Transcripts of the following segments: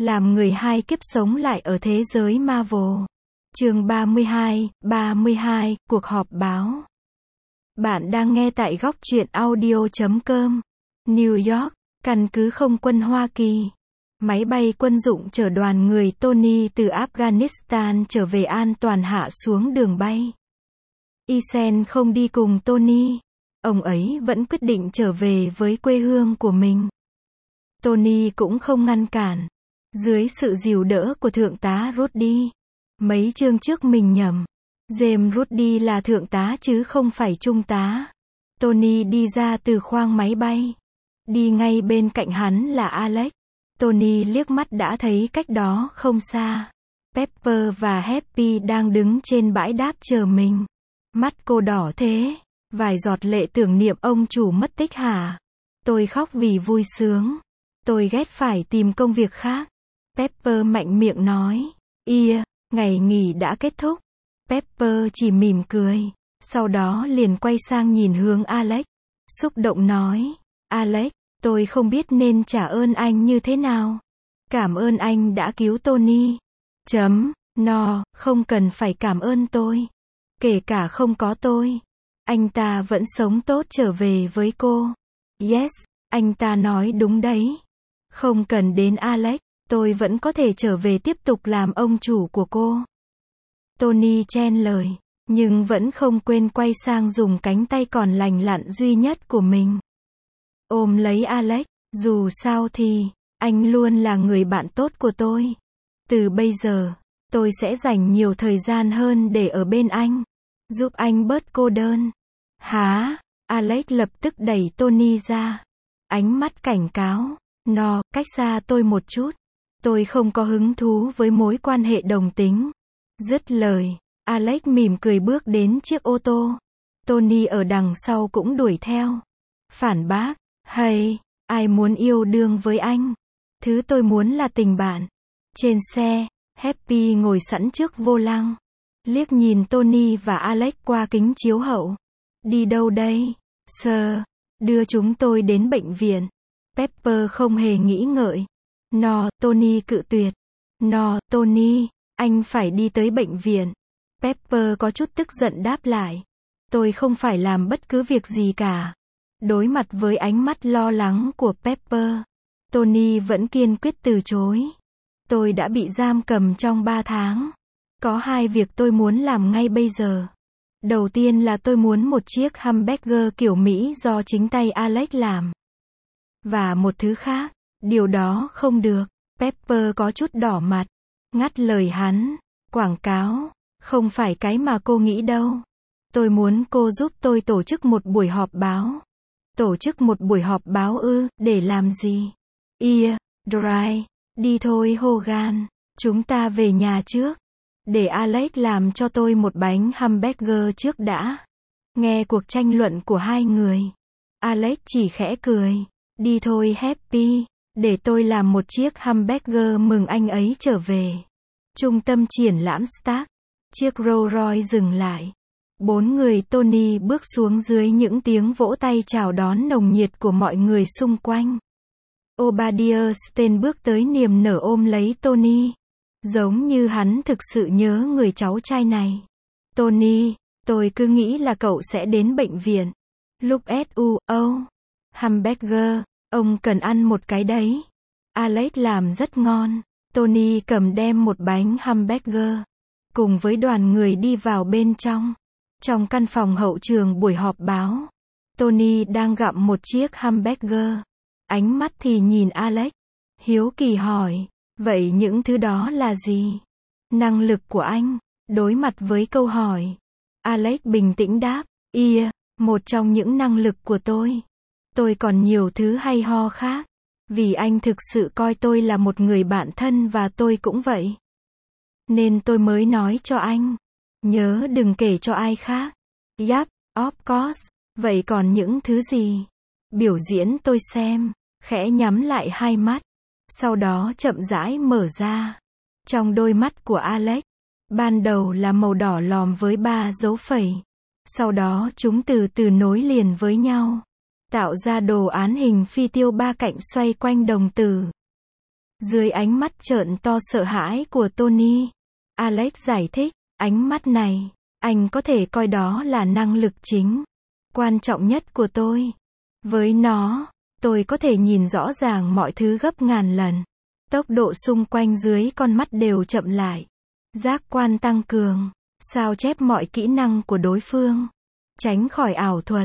Làm người hai kiếp sống lại ở thế giới Marvel. Chương 32, cuộc họp báo. Bạn đang nghe tại góc truyện audio.com. New York, căn cứ không quân Hoa Kỳ. Máy bay quân dụng chở đoàn người Tony từ Afghanistan trở về an toàn hạ xuống đường bay. Isen không đi cùng Tony. Ông ấy vẫn quyết định trở về với quê hương của mình. Tony cũng không ngăn cản. Dưới sự dìu đỡ của thượng tá Rudy. Mấy chương trước mình nhầm. James Rudy là thượng tá chứ không phải trung tá. Tony đi ra từ khoang máy bay. Đi ngay bên cạnh hắn là Alex. Tony liếc mắt đã thấy cách đó không xa. Pepper và Happy đang đứng trên bãi đáp chờ mình. Mắt cô đỏ thế. Vài giọt lệ tưởng niệm ông chủ mất tích hả? Tôi khóc vì vui sướng. Tôi ghét phải tìm công việc khác. Pepper mạnh miệng nói. Ngày nghỉ đã kết thúc. Pepper chỉ mỉm cười. Sau đó liền quay sang nhìn hướng Alex. Xúc động nói. Alex, tôi không biết nên trả ơn anh như thế nào. Cảm ơn anh đã cứu Tony. Không cần phải cảm ơn tôi. Kể cả không có tôi. Anh ta vẫn sống tốt trở về với cô. Yes, anh ta nói đúng đấy. Không cần đến Alex, tôi vẫn có thể trở về tiếp tục làm ông chủ của cô. Tony chen lời, nhưng vẫn không quên quay sang dùng cánh tay còn lành lặn duy nhất của mình. Ôm lấy Alex, dù sao thì, anh luôn là người bạn tốt của tôi. Từ bây giờ, tôi sẽ dành nhiều thời gian hơn để ở bên anh. Giúp anh bớt cô đơn. Hả? Alex lập tức đẩy Tony ra. Ánh mắt cảnh cáo. Cách xa tôi một chút. Tôi không có hứng thú với mối quan hệ đồng tính. Dứt lời, Alex mỉm cười bước đến chiếc ô tô. Tony ở đằng sau cũng đuổi theo. Phản bác. Hay, ai muốn yêu đương với anh? Thứ tôi muốn là tình bạn. Trên xe, Happy ngồi sẵn trước vô lăng. Liếc nhìn Tony và Alex qua kính chiếu hậu. Đi đâu đây? Sir, đưa chúng tôi đến bệnh viện. Pepper không hề nghĩ ngợi. Tony cự tuyệt. Tony, anh phải đi tới bệnh viện. Pepper có chút tức giận đáp lại. Tôi không phải làm bất cứ việc gì cả. Đối mặt với ánh mắt lo lắng của Pepper, Tony vẫn kiên quyết từ chối. Tôi đã bị giam cầm trong 3 tháng. Có 2 việc tôi muốn làm ngay bây giờ. Đầu tiên là tôi muốn một chiếc hamburger kiểu Mỹ do chính tay Alex làm. Và một thứ khác, điều đó không được. Pepper có chút đỏ mặt. Ngắt lời hắn. Quảng cáo, không phải cái mà cô nghĩ đâu. Tôi muốn cô giúp tôi tổ chức một buổi họp báo. Tổ chức một buổi họp báo ư, để làm gì? Dry. Đi thôi Hogan. Chúng ta về nhà trước. Để Alex làm cho tôi một bánh hamburger trước đã. Nghe cuộc tranh luận của hai người. Alex chỉ khẽ cười. Đi thôi Happy. Để tôi làm một chiếc hamburger mừng anh ấy trở về. Trung tâm triển lãm Stark. Chiếc Rolls Royce dừng lại. 4 người Tony bước xuống dưới những tiếng vỗ tay chào đón nồng nhiệt của mọi người xung quanh. Obadiah Stane bước tới niềm nở ôm lấy Tony. Giống như hắn thực sự nhớ người cháu trai này. Tony, tôi cứ nghĩ là cậu sẽ đến bệnh viện. Lúc hamburger, ông cần ăn một cái đấy. Alex làm rất ngon. Tony cầm đem một bánh hamburger. Cùng với đoàn người đi vào bên trong. Trong căn phòng hậu trường buổi họp báo. Tony đang gặm một chiếc hamburger. Ánh mắt thì nhìn Alex. Hiếu kỳ hỏi. Vậy những thứ đó là gì? Năng lực của anh. Đối mặt với câu hỏi. Alex bình tĩnh đáp. Một trong những năng lực của tôi. Tôi còn nhiều thứ hay ho khác. Vì anh thực sự coi tôi là một người bạn thân và tôi cũng vậy. Nên tôi mới nói cho anh. Nhớ đừng kể cho ai khác. Yup, of course. Vậy còn những thứ gì? Biểu diễn tôi xem. Khẽ nhắm lại hai mắt. Sau đó chậm rãi mở ra. Trong đôi mắt của Alex. Ban đầu là màu đỏ lòm với 3 dấu phẩy. Sau đó chúng từ từ nối liền với nhau. Tạo ra đồ án hình phi tiêu 3 cạnh xoay quanh đồng tử. Dưới ánh mắt trợn to sợ hãi của Tony, Alex giải thích, ánh mắt này, anh có thể coi đó là năng lực chính, quan trọng nhất của tôi. Với nó, tôi có thể nhìn rõ ràng mọi thứ gấp ngàn lần. Tốc độ xung quanh dưới con mắt đều chậm lại. Giác quan tăng cường, sao chép mọi kỹ năng của đối phương. Tránh khỏi ảo thuật,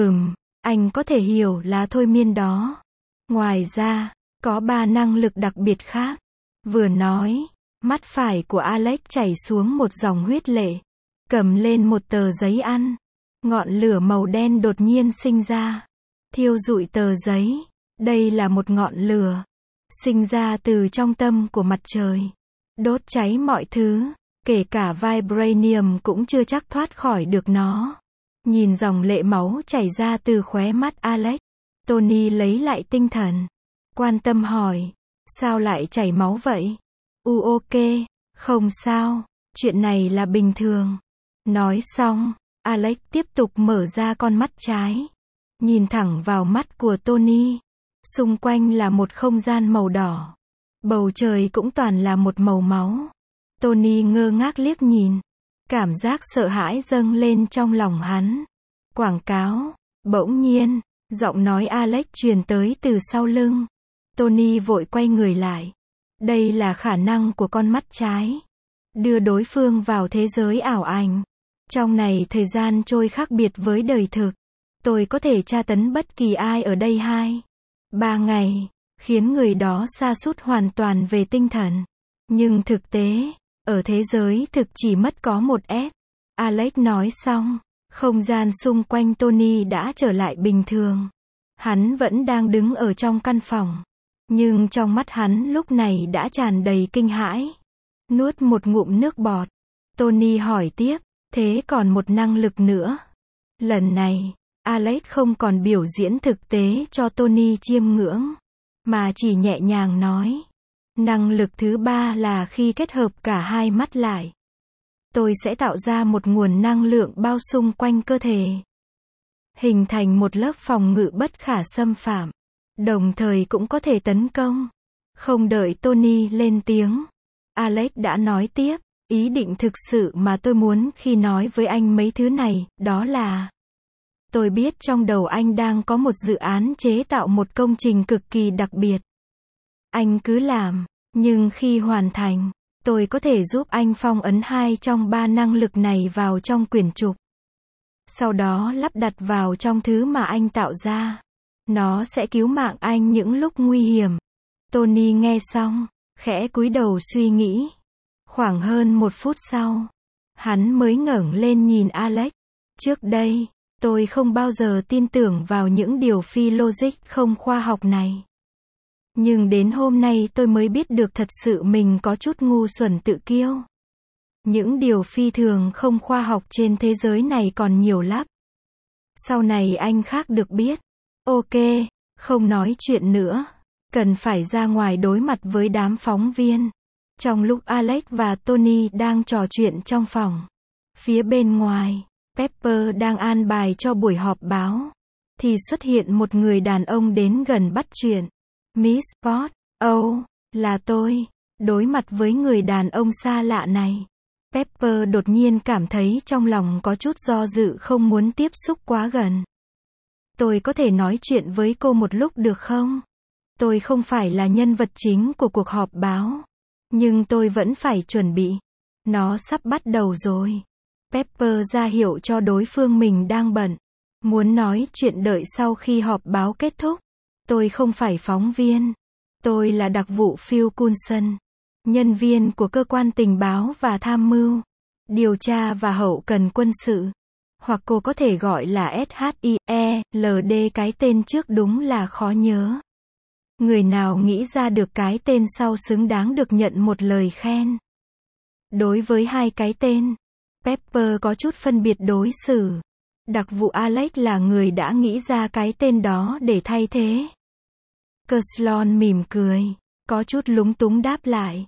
anh có thể hiểu là thôi miên đó. Ngoài ra, có 3 năng lực đặc biệt khác. Vừa nói, mắt phải của Alex chảy xuống một dòng huyết lệ. Cầm lên một tờ giấy ăn. Ngọn lửa màu đen đột nhiên sinh ra. Thiêu rụi tờ giấy. Đây là một ngọn lửa. Sinh ra từ trong tâm của mặt trời. Đốt cháy mọi thứ. Kể cả Vibranium cũng chưa chắc thoát khỏi được nó. Nhìn dòng lệ máu chảy ra từ khóe mắt Alex. Tony lấy lại tinh thần. Quan tâm hỏi. Sao lại chảy máu vậy? Ok, không sao. Chuyện này là bình thường. Nói xong, Alex tiếp tục mở ra con mắt trái. Nhìn thẳng vào mắt của Tony. Xung quanh là một không gian màu đỏ. Bầu trời cũng toàn là một màu máu. Tony ngơ ngác liếc nhìn. Cảm giác sợ hãi dâng lên trong lòng hắn. Quảng cáo. Bỗng nhiên, giọng nói Alex truyền tới từ sau lưng. Tony vội quay người lại. Đây là khả năng của con mắt trái. Đưa đối phương vào thế giới ảo ảnh. Trong này thời gian trôi khác biệt với đời thực. Tôi có thể tra tấn bất kỳ ai ở đây 2-3 ngày, khiến người đó sa sút hoàn toàn về tinh thần. Nhưng thực tế, ở thế giới thực chỉ mất có 1S. Alex nói xong, không gian xung quanh Tony đã trở lại bình thường. Hắn vẫn đang đứng ở trong căn phòng. Nhưng trong mắt hắn lúc này đã tràn đầy kinh hãi. Nuốt một ngụm nước bọt. Tony hỏi tiếp, thế còn một năng lực nữa. Lần này, Alex không còn biểu diễn thực tế cho Tony chiêm ngưỡng, mà chỉ nhẹ nhàng nói. Năng lực thứ 3 là khi kết hợp cả hai mắt lại. Tôi sẽ tạo ra một nguồn năng lượng bao xung quanh cơ thể. Hình thành một lớp phòng ngự bất khả xâm phạm. Đồng thời cũng có thể tấn công. Không đợi Tony lên tiếng. Alex đã nói tiếp. Ý định thực sự mà tôi muốn khi nói với anh mấy thứ này, đó là tôi biết trong đầu anh đang có một dự án chế tạo một công trình cực kỳ đặc biệt. Anh cứ làm, nhưng khi hoàn thành, tôi có thể giúp anh phong ấn 2 trong 3 năng lực này vào trong quyển trục. Sau đó lắp đặt vào trong thứ mà anh tạo ra. Nó sẽ cứu mạng anh những lúc nguy hiểm. Tony nghe xong, khẽ cúi đầu suy nghĩ. Khoảng hơn 1 phút sau, hắn mới ngẩng lên nhìn Alex. Trước đây, tôi không bao giờ tin tưởng vào những điều phi logic không khoa học này. Nhưng đến hôm nay tôi mới biết được thật sự mình có chút ngu xuẩn tự kiêu. Những điều phi thường không khoa học trên thế giới này còn nhiều lắm. Sau này anh khác được biết. Ok, không nói chuyện nữa. Cần phải ra ngoài đối mặt với đám phóng viên. Trong lúc Alex và Tony đang trò chuyện trong phòng. Phía bên ngoài, Pepper đang an bài cho buổi họp báo. Thì xuất hiện một người đàn ông đến gần bắt chuyện. Miss Potts, là tôi. Đối mặt với người đàn ông xa lạ này. Pepper đột nhiên cảm thấy trong lòng có chút do dự không muốn tiếp xúc quá gần. Tôi có thể nói chuyện với cô một lúc được không? Tôi không phải là nhân vật chính của cuộc họp báo. Nhưng tôi vẫn phải chuẩn bị. Nó sắp bắt đầu rồi. Pepper ra hiệu cho đối phương mình đang bận. Muốn nói chuyện đợi sau khi họp báo kết thúc. Tôi không phải phóng viên. Tôi là đặc vụ Phil Coulson. Nhân viên của cơ quan tình báo và tham mưu. Điều tra và hậu cần quân sự. Hoặc cô có thể gọi là SHIELD, cái tên trước đúng là khó nhớ. Người nào nghĩ ra được cái tên sau xứng đáng được nhận một lời khen. Đối với 2 cái tên, Pepper có chút phân biệt đối xử. Đặc vụ Alex là người đã nghĩ ra cái tên đó để thay thế. Coulson mỉm cười, có chút lúng túng đáp lại.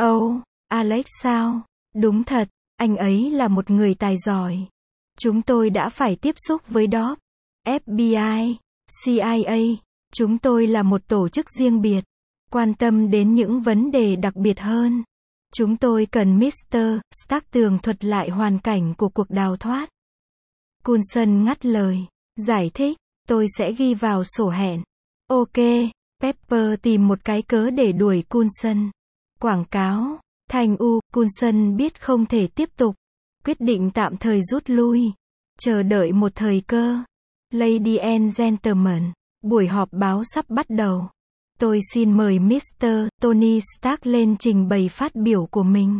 Alex sao? Đúng thật, anh ấy là một người tài giỏi. Chúng tôi đã phải tiếp xúc với DOP, FBI, CIA. Chúng tôi là một tổ chức riêng biệt. quan tâm đến những vấn đề đặc biệt hơn. Chúng tôi cần Mr. Stark tường thuật lại hoàn cảnh của cuộc đào thoát. Coulson ngắt lời. Giải thích, tôi sẽ ghi vào sổ hẹn. Ok, Pepper tìm một cái cớ để đuổi Coulson. Quảng cáo. Thành U, Coulson biết không thể tiếp tục. Quyết định tạm thời rút lui. Chờ đợi một thời cơ. Lady and Gentlemen, buổi họp báo sắp bắt đầu. Tôi xin mời Mr. Tony Stark lên trình bày phát biểu của mình.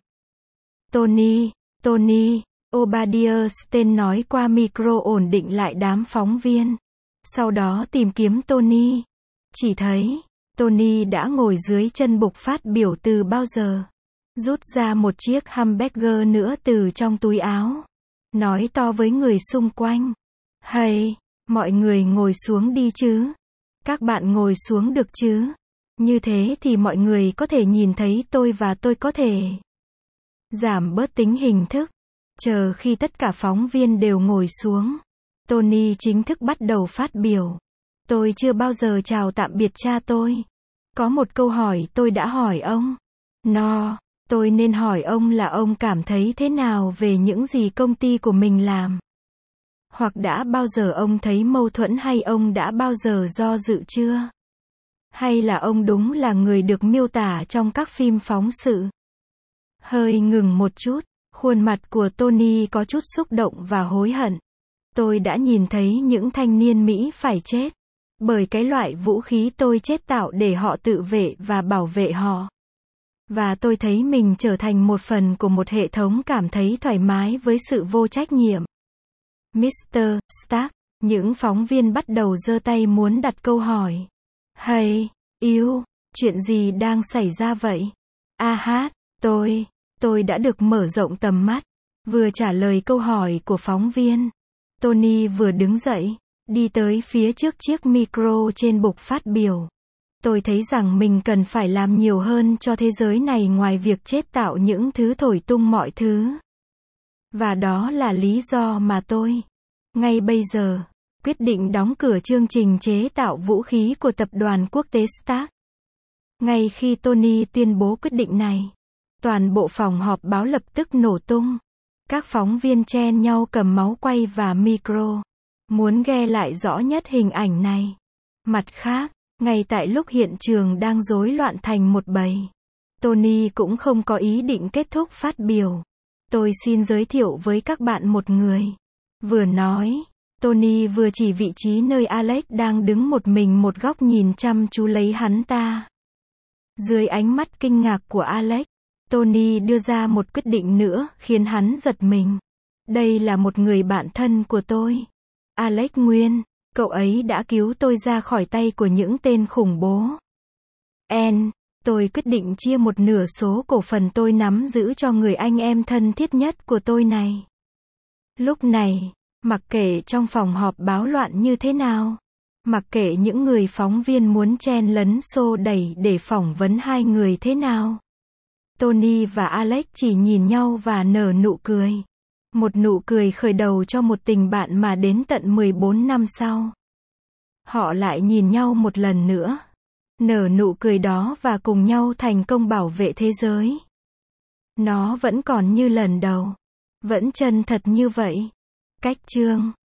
Tony, Obadiah Stane nói qua micro ổn định lại đám phóng viên. Sau đó tìm kiếm Tony. Chỉ thấy, Tony đã ngồi dưới chân bục phát biểu từ bao giờ. Rút ra một chiếc hamburger nữa từ trong túi áo. Nói to với người xung quanh. Hey, mọi người ngồi xuống đi chứ. Các bạn ngồi xuống được chứ? Như thế thì mọi người có thể nhìn thấy tôi và tôi có thể giảm bớt tính hình thức. Chờ khi tất cả phóng viên đều ngồi xuống, Tony chính thức bắt đầu phát biểu. Tôi chưa bao giờ chào tạm biệt cha tôi. Có một câu hỏi tôi đã hỏi ông. Tôi nên hỏi ông là ông cảm thấy thế nào về những gì công ty của mình làm? Hoặc đã bao giờ ông thấy mâu thuẫn hay ông đã bao giờ do dự chưa? Hay là ông đúng là người được miêu tả trong các phim phóng sự? Hơi ngừng một chút, khuôn mặt của Tony có chút xúc động và hối hận. Tôi đã nhìn thấy những thanh niên Mỹ phải chết bởi cái loại vũ khí tôi chế tạo để họ tự vệ và bảo vệ họ. Và tôi thấy mình trở thành một phần của một hệ thống cảm thấy thoải mái với sự vô trách nhiệm. Mr. Stark, những phóng viên bắt đầu giơ tay muốn đặt câu hỏi. Hey, yêu, chuyện gì đang xảy ra vậy? Tôi đã được mở rộng tầm mắt. Vừa trả lời câu hỏi của phóng viên, Tony vừa đứng dậy, đi tới phía trước chiếc micro trên bục phát biểu. Tôi thấy rằng mình cần phải làm nhiều hơn cho thế giới này ngoài việc chế tạo những thứ thổi tung mọi thứ. Và đó là lý do mà tôi, ngay bây giờ, quyết định đóng cửa chương trình chế tạo vũ khí của tập đoàn quốc tế Stark. Ngay khi Tony tuyên bố quyết định này, toàn bộ phòng họp báo lập tức nổ tung. Các phóng viên chen nhau cầm máu quay và micro, muốn ghe lại rõ nhất hình ảnh này. Mặt khác, ngay tại lúc hiện trường đang rối loạn thành một bầy, Tony cũng không có ý định kết thúc phát biểu. Tôi xin giới thiệu với các bạn một người. Vừa nói, Tony vừa chỉ vị trí nơi Alex đang đứng một mình một góc nhìn chăm chú lấy hắn ta. Dưới ánh mắt kinh ngạc của Alex, Tony đưa ra một quyết định nữa khiến hắn giật mình. Đây là một người bạn thân của tôi. Alex Nguyên, cậu ấy đã cứu tôi ra khỏi tay của những tên khủng bố. Tôi quyết định chia một nửa số cổ phần tôi nắm giữ cho người anh em thân thiết nhất của tôi này. Lúc này, mặc kệ trong phòng họp báo loạn như thế nào, mặc kệ những người phóng viên muốn chen lấn xô đẩy để phỏng vấn hai người thế nào, Tony và Alex chỉ nhìn nhau và nở nụ cười. Một nụ cười khởi đầu cho một tình bạn mà đến tận 14 năm sau, họ lại nhìn nhau một lần nữa, nở nụ cười đó và cùng nhau thành công bảo vệ thế giới. Nó vẫn còn như lần đầu, vẫn chân thật như vậy. Cách chương